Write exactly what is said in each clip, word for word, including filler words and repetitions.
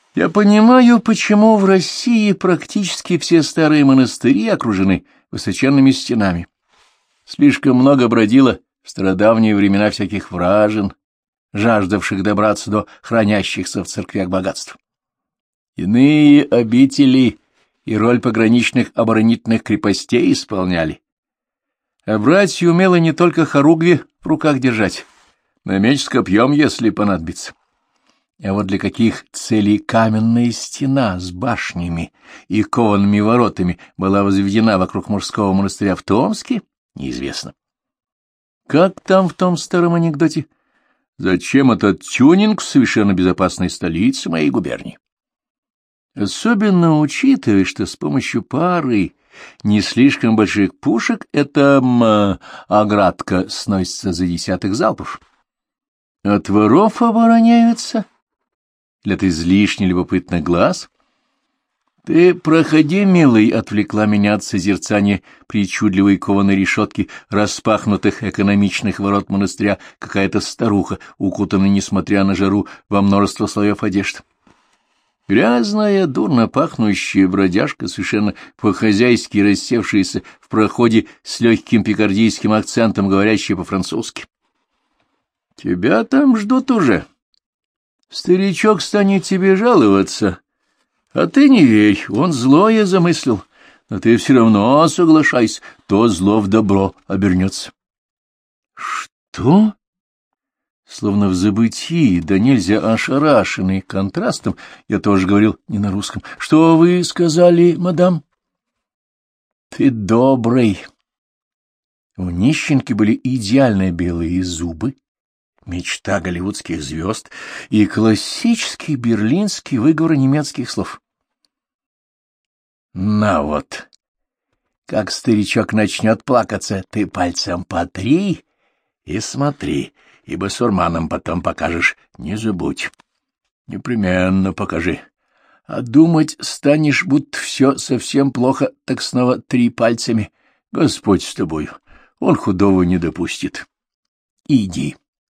Я понимаю, почему в России практически все старые монастыри окружены высоченными стенами. Слишком много бродило в стародавние времена всяких вражин, жаждавших добраться до хранящихся в церквях богатств. Иные обители и роль пограничных оборонительных крепостей исполняли. А братья умело не только хоругви в руках держать, но меч с копьем, если понадобится. А вот для каких целей каменная стена с башнями и коваными воротами была возведена вокруг мужского монастыря в Томске, неизвестно. Как там в том старом анекдоте? Зачем этот тюнинг в совершенно безопасной столице моей губернии? Особенно учитывая, что с помощью пары не слишком больших пушек эта м, оградка сносится за десяток залпов. От воров обороняются. Или от излишне любопытных глаз? Ты проходи, милый, — отвлекла меня от созерцания причудливой кованой решетки распахнутых экономичных ворот монастыря какая-то старуха, укутанная, несмотря на жару, во множество слоев одежд. Грязная, дурно пахнущая бродяжка, совершенно по-хозяйски рассевшаяся в проходе с легким пикардийским акцентом, говорящая по-французски. — Тебя там ждут уже. Старичок станет тебе жаловаться, а ты не верь, он злое замыслил, но ты все равно соглашайся, то зло в добро обернется. — Что? Словно в забытии, да нельзя ошарашенный контрастом, я тоже говорил не на русском. — Что вы сказали, мадам? — Ты добрый. У нищенки были идеально белые зубы, мечта голливудских звезд и классический берлинский выговор немецких слов. На вот, как старичок начнет плакаться, ты пальцем потри и смотри, и басурманам потом покажешь, не забудь. Непременно покажи. А думать станешь, будто все совсем плохо, так снова три пальцами. Господь с тобою, он худого не допустит. Иди.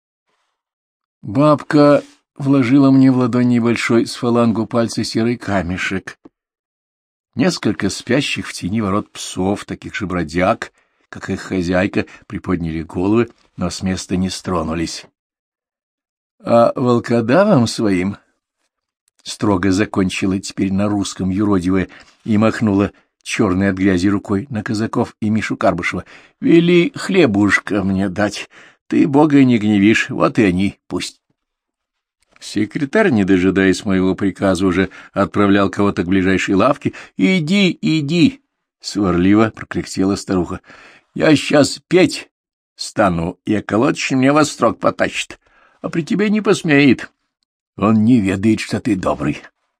Бабка вложила мне в ладонь небольшой с фалангу пальца серый камешек. Несколько спящих в тени ворот псов, таких же бродяг, как их хозяйка, приподняли головы, но с места не стронулись. — А волкодавам своим, — строго закончила теперь на русском юродивая и махнула черной от грязи рукой на казаков и Мишу Карбышева, — вели хлебушка мне дать. Ты Бога не гневишь, вот и они пусть. Секретарь, не дожидаясь моего приказа, уже отправлял кого-то к ближайшей лавке. — Иди, иди! — сварливо прокряхтела старуха. — Я сейчас петь стану, и околотч мне во строк потащит, а при тебе не посмеет. Он не ведает, что ты добрый.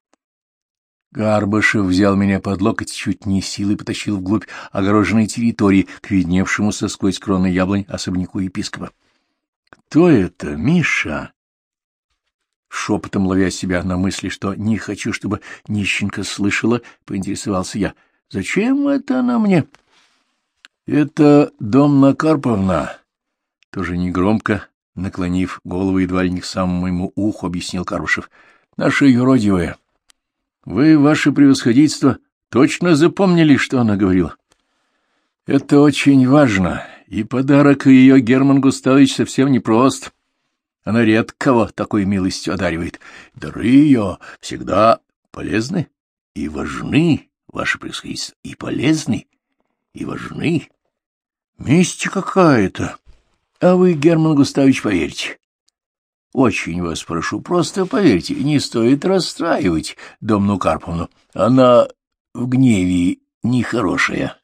Карбышев взял меня под локоть, чуть не силой потащил вглубь огороженной территории к видневшемуся сквозь кроны яблонь особняку епископа. — Кто это, Миша? Шепотом ловя себя на мысли, что не хочу, чтобы нищенка слышала, поинтересовался я. — Зачем это она мне? — Это Домна Карповна. Тоже негромко, наклонив голову едва ли не к самому моему уху, объяснил Карбышев. — Наша юродивая. Вы, ваше превосходительство, точно запомнили, что она говорила? — Это очень важно, и подарок ее Герман Густавович совсем непрост. Она редко кого такой милостью одаривает. Дары ее всегда полезны и важны, ваше превосходительство, и полезны, и важны. Мистика какая-то. А вы, Герман Густавович, поверьте. Очень вас прошу, просто поверьте, не стоит расстраивать Домну Карповну. Она в гневе нехорошая.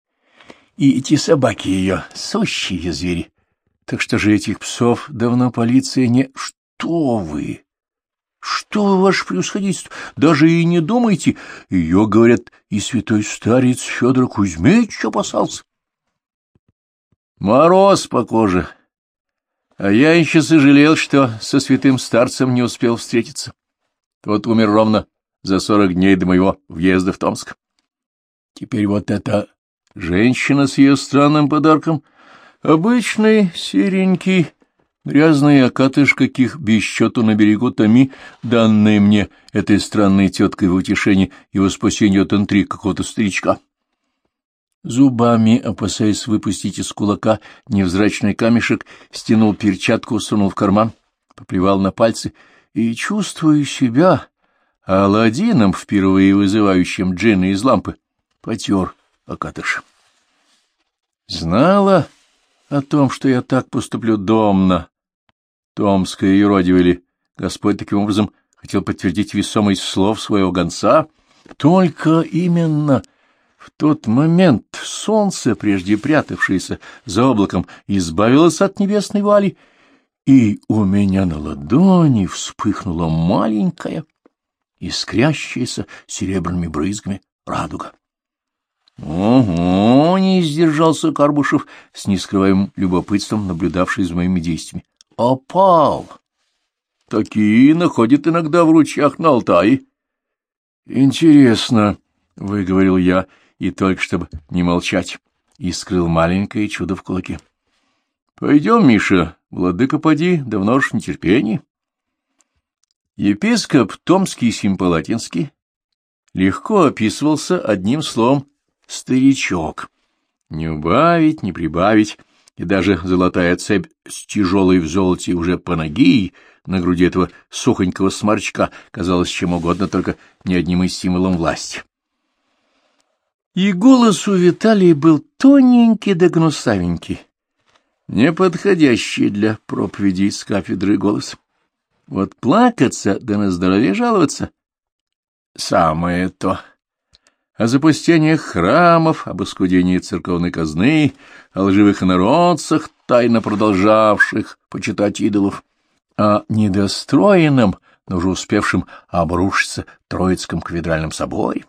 И эти собаки ее сущие звери. Так что же этих псов давно полиция не... Что вы? Что вы, ваше превосходительство? Даже и не думайте. Ее, говорят, и святой старец Федор Кузьмич опасался. Мороз по коже. А я еще сожалел, что со святым старцем не успел встретиться. Тот умер ровно за сорок дней до моего въезда в Томск. Теперь вот эта женщина с ее странным подарком... Обычный, серенький, Грязные окатыш, каких без счету на берегу Томи, данные мне этой странной теткой в утешении и во спасении от интриг какого-то старичка. Зубами, опасаясь выпустить из кулака невзрачный камешек, стянул перчатку, сунул в карман, поплевал на пальцы и, чувствуя себя Аладдином, впервые вызывающим джинна из лампы, потер окатыш. Знала о том, что я так поступлю домна, томская юродивая, или Господь таким образом хотел подтвердить весомость слов своего гонца? Только именно в тот момент солнце, прежде прятавшееся за облаком, избавилось от небесной вуали, и у меня на ладони вспыхнула маленькая, искрящаяся серебряными брызгами радуга. — Ого! — не сдержался Карбушев, с нескрываемым любопытством наблюдавший за моими действиями. — Опал! Такие находят иногда в ручьях на Алтае. — Интересно, — выговорил я, и только чтобы не молчать, и скрыл маленькое чудо в кулаке. — Пойдем, Миша, владыка поди, давно уж в нетерпении. Епископ Томский Симпалатинский легко описывался одним словом «старичок». Не убавить, не прибавить, и даже золотая цепь с тяжелой в золоте уже панагией на груди этого сухонького сморчка казалась чем угодно, только не одним из символом власти. И голос у Виталия был тоненький да гнусавенький, неподходящий для проповедей с кафедры голос. Вот плакаться да на здоровье жаловаться — самое то. О запустениях храмов, об оскудении церковной казны, о лживых инородцах, тайно продолжавших почитать идолов, о недостроенном, но уже успевшем обрушиться Троицком кафедральном соборе.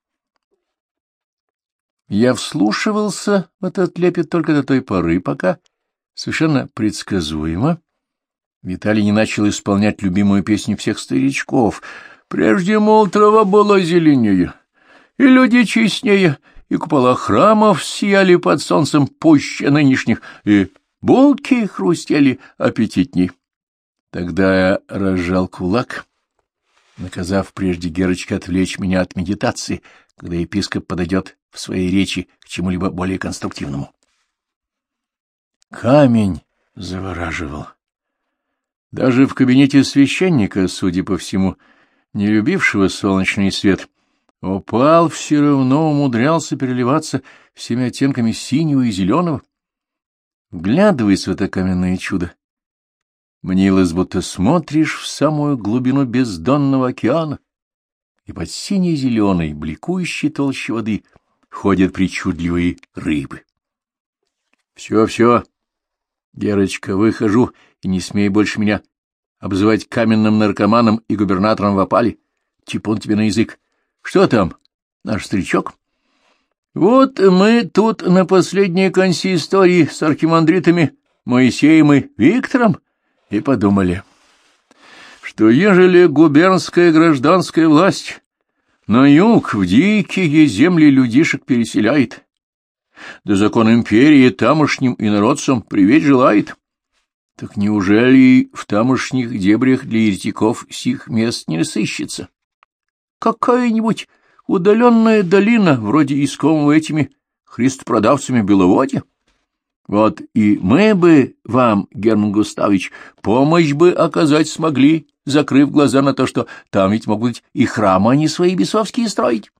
Я вслушивался в этот лепет только до той поры, пока, совершенно предсказуемо, Виталий не начал исполнять любимую песню всех старичков. «Прежде, мол, трава была зеленее, и люди честнее, и купола храмов сияли под солнцем пуще нынешних, и булки хрустели аппетитней». Тогда я разжал кулак, наказав прежде Герочке отвлечь меня от медитации, когда епископ подойдет в своей речи к чему-либо более конструктивному. Камень завораживал. Даже в кабинете священника, судя по всему, не любившего солнечный свет, опал все равно умудрялся переливаться всеми оттенками синего и зеленого. Вглядываясь в это каменное чудо, мнилось, будто смотришь в самую глубину бездонного океана, и под синей-зеленой, бликующей толще воды ходят причудливые рыбы. Все, все, Герочка, выхожу, и не смей больше меня обзывать каменным наркоманом и губернатором в опале. Типун тебе на язык. Что там, наш старичок? Вот мы тут на последней консистории с архимандритами Моисеем и Виктором и подумали, что ежели губернская гражданская власть на юг в дикие земли людишек переселяет, да закон империи тамошним инородцам привет желает, так неужели в тамошних дебрях для еретиков сих мест не сыщется? Какая-нибудь удаленная долина, вроде искомого этими христопродавцами Беловодья? Вот и мы бы вам, Герман Густавович, помощь бы оказать смогли, закрыв глаза на то, что там ведь могут быть и храмы они свои бесовские строить.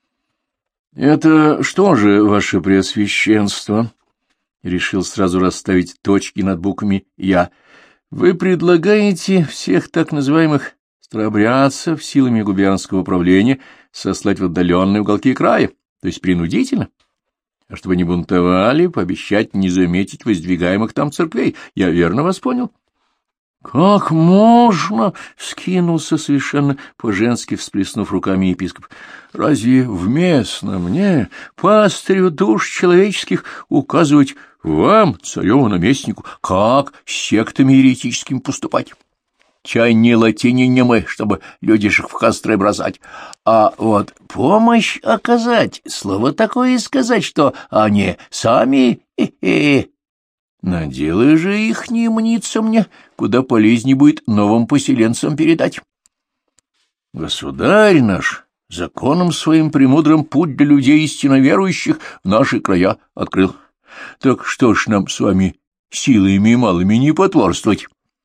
— Это что же, ваше преосвященство? — решил сразу расставить точки над буквами «я». — Вы предлагаете всех так называемых старообрядцев силами губернского управления сослать в отдаленные уголки края, то есть принудительно? А чтобы не бунтовали, пообещать не заметить воздвигаемых там церквей. Я верно вас понял? — Как можно? — вскинулся совершенно по-женски, всплеснув руками епископ. — Разве вместно мне, пастырю душ человеческих, указывать вам, цареву наместнику, как с сектами еретическими поступать? Чай не латини не мы, чтобы людишек в костры бросать, а вот помощь оказать, слово такое сказать, что они сами... Хе-хе. На дело же их не мнится мне, куда полезнее будет новым поселенцам передать. Государь наш законом своим премудрым путь для людей истинно верующих в наши края открыл. Так что ж нам с вами силами малыми не потворствовать?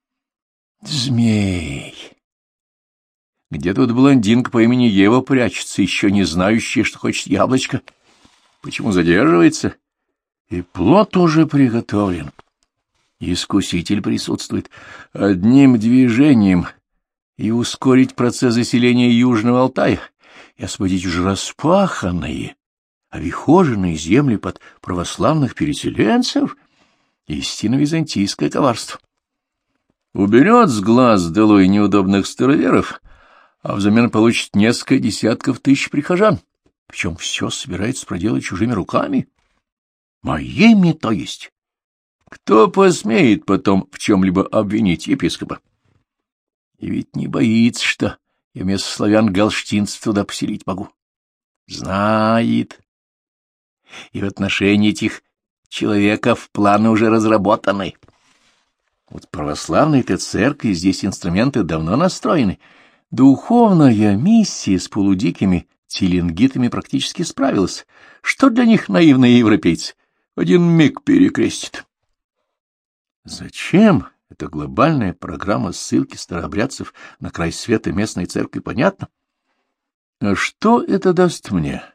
Змей! Где тут блондинка по имени Ева прячется, еще не знающая, что хочет яблочко? Почему задерживается? И плод уже приготовлен. Искуситель присутствует. Одним движением и ускорить процесс заселения Южного Алтая, и освободить уже распаханные, овихоженные земли под православных переселенцев — истинно византийское коварство. Уберет с глаз долой неудобных староверов, а взамен получит несколько десятков тысяч прихожан, причем все собирается проделать чужими руками. Моими, то есть. Кто посмеет потом в чем-либо обвинить епископа? И ведь не боится, что я вместо славян-галштинцев туда поселить могу. Знает. И в отношении этих человеков планы уже разработаны. Вот православной-то церкви здесь инструменты давно настроены. Духовная миссия с полудикими теленгитами практически справилась. Что для них наивные европейцы? В один миг перекрестит. Зачем эта глобальная программа ссылки старообрядцев на край света местной церкви, понятно? А что это даст мне?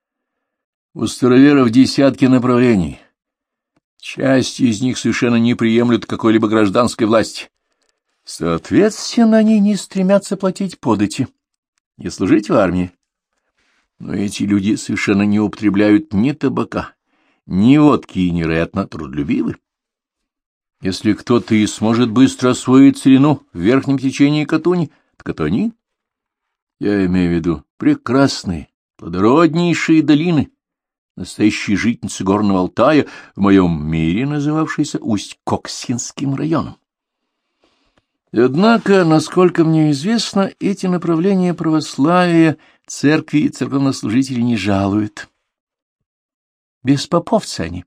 У староверов десятки направлений. Часть из них совершенно не приемлют какой-либо гражданской власти. Соответственно, они не стремятся платить подати, не служить в армии. Но эти люди совершенно не употребляют ни табака, ни водки и невероятно трудолюбивы. Если кто-то и сможет быстро освоить целину в верхнем течении Катуни, так это они. Я имею в виду прекрасные, плодороднейшие долины, настоящие житницы горного Алтая, в моем мире называвшиеся Усть-Коксинским районом. Однако, насколько мне известно, эти направления православия церкви и церковнослужители не жалуют. Беспоповцы они.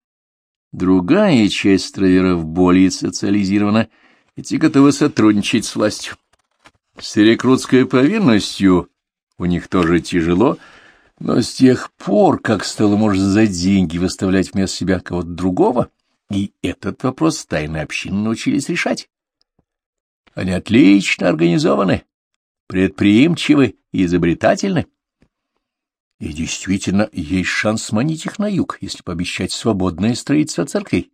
Другая часть староверов более социализирована, и те готовы сотрудничать с властью. С рекрутской повинностью у них тоже тяжело, но с тех пор, как стало можно за деньги выставлять вместо себя кого-то другого, и этот вопрос тайной общины научились решать. Они отлично организованы, предприимчивы и изобретательны. И действительно, есть шанс сманить их на юг, если пообещать свободное строительство церквей.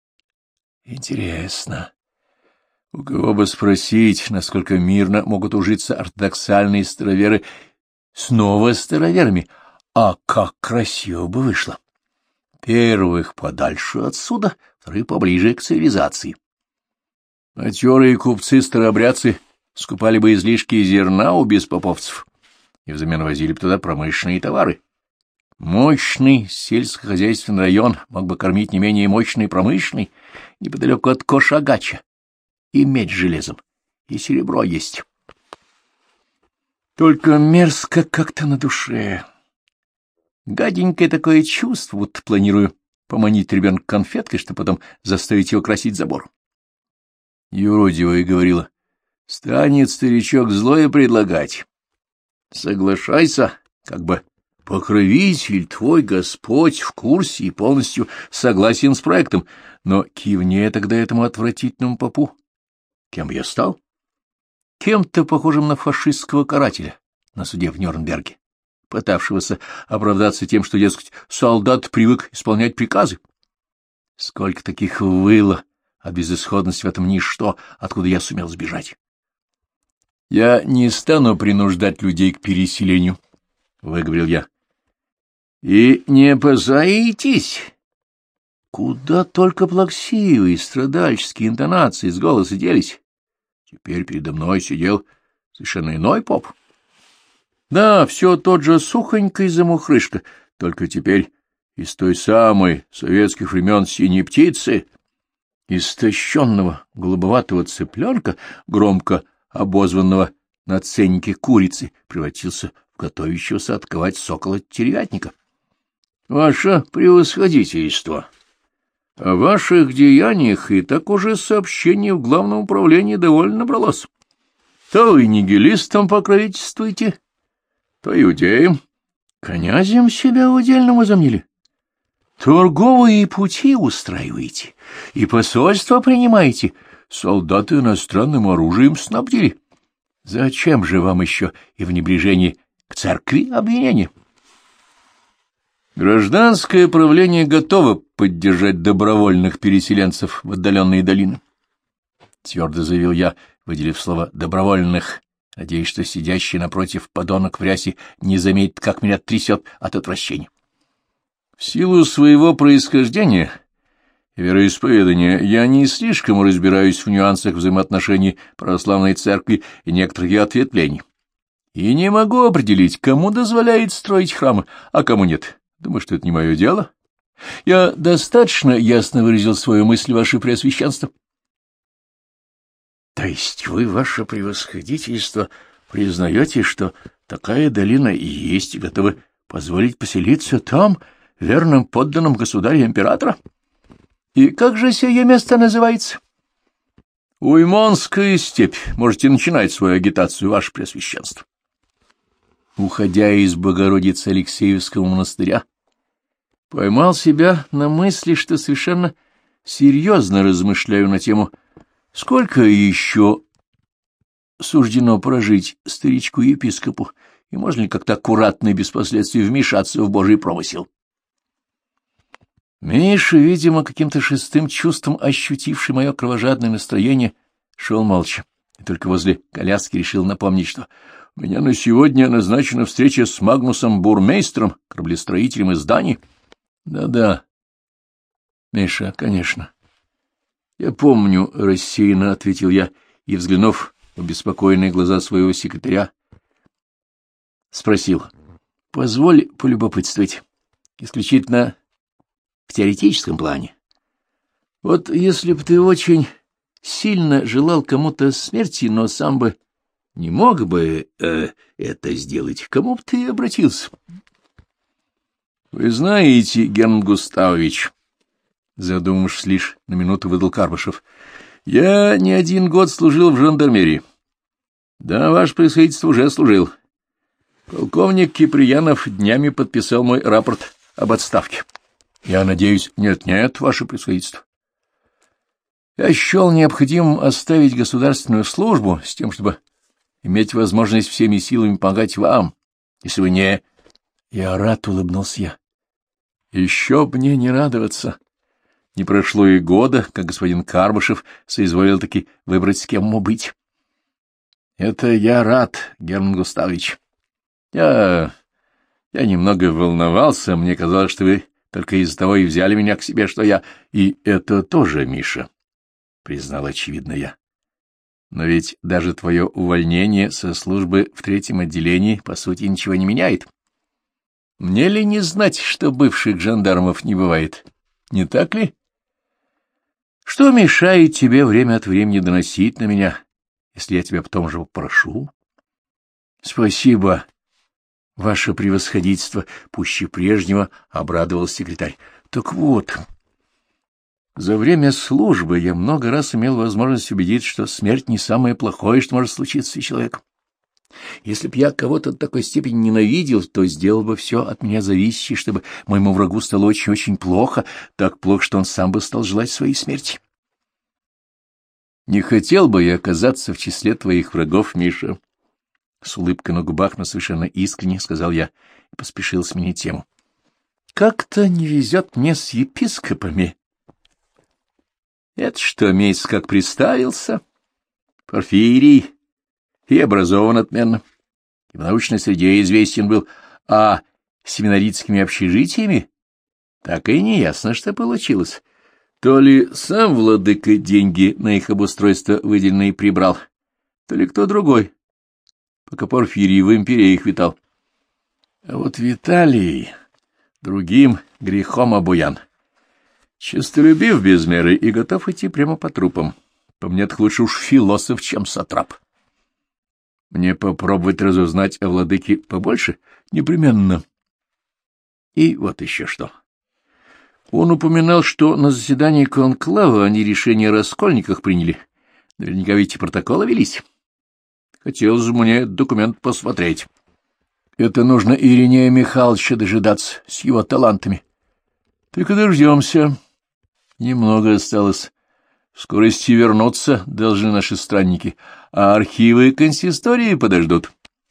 Интересно, у кого бы спросить, насколько мирно могут ужиться ортодоксальные староверы с новостароверами, а как красиво бы вышло. Первых подальше отсюда, вторых поближе к цивилизации. Матерые купцы-старообрядцы скупали бы излишки зерна у беспоповцев и взамен возили бы туда промышленные товары. Мощный сельскохозяйственный район мог бы кормить не менее мощный промышленный неподалеку от Кошагача. И медь с железом, и серебро есть. Только мерзко как-то на душе. Гаденькое такое чувство, будто планирую поманить ребенка конфеткой, чтобы потом заставить его красить забор. Юродивая говорила: станет старичок злое предлагать. Соглашайся, как бы покровитель твой Господь в курсе и полностью согласен с проектом, но кивне тогда этому отвратительному попу. Кем я стал? Кем-то похожим на фашистского карателя на суде в Нюрнберге, пытавшегося оправдаться тем, что, дескать, солдат привык исполнять приказы. Сколько таких выло от безысходности в этом ничто, откуда я сумел сбежать. Я не стану принуждать людей к переселению, — выговорил я. И не опасайтесь. Куда только плаксивые, страдальческие интонации с голоса делись. Теперь передо мной сидел совершенно иной поп. Да, все тот же сухонький замухрышка, только теперь из той самой советских времен синей птицы, истощенного голубоватого цыпленка, громко обозванного на ценнике курицы, превратился в готовящегося отковать сокола-теревятника. — Ваше превосходительство! О ваших деяниях и так уже сообщений в главном управлении довольно набралось. То вы нигилистам покровительствуете, то иудеям, князем себя удельным возомнили. Торговые пути устраиваете и посольства принимаете, солдаты иностранным оружием снабдили. Зачем же вам еще и в небрежении к церкви обвинения? Гражданское правление готово поддержать добровольных переселенцев в отдаленные долины, — твердо заявил я, выделив слово «добровольных», надеясь, что сидящий напротив подонок в рясе не заметит, как меня трясет от отвращения. В силу своего происхождения и вероисповедания я не слишком разбираюсь в нюансах взаимоотношений православной церкви и некоторых ее ответвлений, и не могу определить, кому дозволяет строить храмы, а кому нет. Думаю, что это не мое дело. Я достаточно ясно выразил свою мысль, ваше преосвященство. — То есть вы, ваше превосходительство, признаете, что такая долина и есть, и готовы позволить поселиться там, верным подданным государя-императора? И как же сие место называется? — Уймонская степь. Можете начинать свою агитацию, ваше преосвященство. Уходя из Богородицы Алексеевского монастыря, поймал себя на мысли, что совершенно серьезно размышляю на тему, сколько еще суждено прожить старичку-епископу, и можно ли как-то аккуратно и без последствий вмешаться в Божий промысел. Миша, видимо, каким-то шестым чувством ощутивший мое кровожадное настроение, шел молча, и только возле коляски решил напомнить, что у меня на сегодня назначена встреча с Магнусом Бурмейстером, кораблестроителем из Дании. Да-да, Миша, конечно. Я помню, — рассеянно ответил я, и, взглянув в беспокойные глаза своего секретаря, спросил: — Позволь полюбопытствовать, исключительно в теоретическом плане. Вот если б ты очень сильно желал кому-то смерти, но сам бы не мог бы э, это сделать, к кому бы ты обратился? — Вы знаете, Герман Густавович, — задумавшись лишь на минуту, выдал Карбышев, — я не один год служил в жандармерии. Да, ваше превосходительство уже служил. Полковник Киприянов днями подписал мой рапорт об отставке. Я надеюсь, нет-нет, ваше превосходительство. Я счел необходимым оставить государственную службу с тем, чтобы иметь возможность всеми силами помогать вам, если вы не... Я рад, — улыбнулся я. Еще б мне не радоваться. Не прошло и года, как господин Карбышев соизволил таки выбрать, с кем ему быть. Это я рад, Герман Густавович. Я... я немного волновался, мне казалось, что вы только из-за того и взяли меня к себе, что я... И это тоже, Миша, — признал очевидно я. Но ведь даже твое увольнение со службы в третьем отделении, по сути, ничего не меняет. Мне ли не знать, что бывших жандармов не бывает? Не так ли? Что мешает тебе время от времени доносить на меня, если я тебя потом же попрошу? Спасибо, ваше превосходительство, пуще прежнего обрадовался секретарь. Так вот, за время службы я много раз имел возможность убедиться, что смерть не самое плохое, что может случиться с человеком. Если б я кого-то до такой степени ненавидел, то сделал бы все от меня зависящее, чтобы моему врагу стало очень-очень плохо, так плохо, что он сам бы стал желать своей смерти. Не хотел бы я оказаться в числе твоих врагов, Миша. С улыбкой на губах, но совершенно искренне сказал я и поспешил сменить тему. Как-то не везет мне с епископами. Это что, месяц как приставился? Порфирий. И образован отменно, и в научной среде известен был, а семинаритскими общежитиями так и не ясно, что получилось. То ли сам владыка деньги на их обустройство выделенные прибрал, то ли кто другой, пока Порфирий в империях витал. А вот Виталий другим грехом обуян. Честолюбив без меры и готов идти прямо по трупам. По мне, так лучше уж философ, чем сатрап. Мне попробовать разузнать о владыке побольше? Непременно. И вот еще что. Он упоминал, что на заседании конклава они решение о раскольниках приняли. Наверняка ведь и протоколы велись. Хотелось бы мне документ посмотреть. Это нужно Иринея Михайловича дожидаться с его талантами. Только дождемся. Немного осталось. В скорости вернуться должны наши странники, а архивы консистории подождут.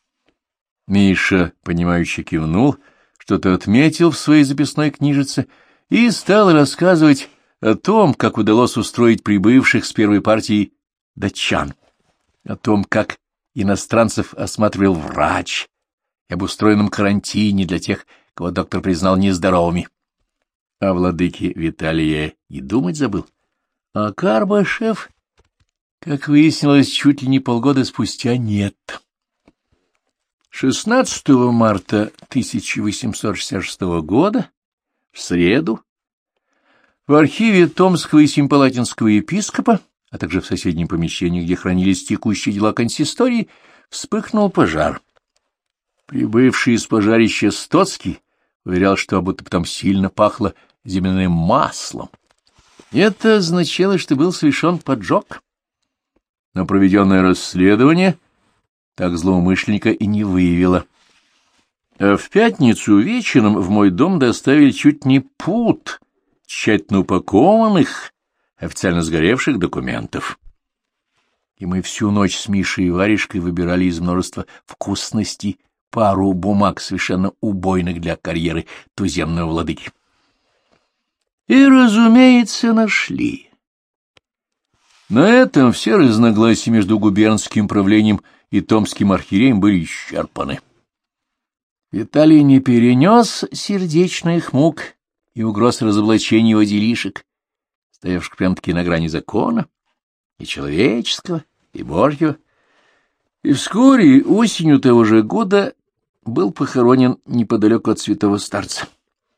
Миша, понимающе кивнул, что-то отметил в своей записной книжице и стал рассказывать о том, как удалось устроить прибывших с первой партии датчан, о том, как иностранцев осматривал врач, и об устроенном карантине для тех, кого доктор признал нездоровыми. О владыке Виталия и думать забыл. А Карбашев, как выяснилось, чуть ли не полгода спустя нет. шестнадцатого марта тысяча восемьсот шестьдесят шестого года, в среду, в архиве Томского и Семипалатинского епископа, а также в соседнем помещении, где хранились текущие дела консистории, вспыхнул пожар. Прибывший из пожарища Стоцкий уверял, что будто бы там сильно пахло земляным маслом. Это означало, что был совершен поджог. Но проведенное расследование так злоумышленника и не выявило. А в пятницу вечером в мой дом доставили чуть не пуд тщательно упакованных, официально сгоревших документов. И мы всю ночь с Мишей и Варежкой выбирали из множества вкусностей пару бумаг, совершенно убойных для карьеры туземного владыки. И, разумеется, нашли. На этом все разногласия между губернским правлением и томским архиереем были исчерпаны. Виталий не перенес сердечных мук и угроз разоблачения его делишек, стоявших прям-таки на грани закона, и человеческого, и божьего. И вскоре, осенью того же года, был похоронен неподалеку от святого старца.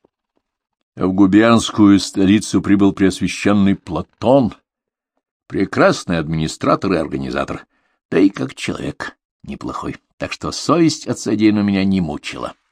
А в губернскую столицу прибыл преосвященный Платон, прекрасный администратор и организатор, да и как человек неплохой, так что совесть от содеянного меня не мучила.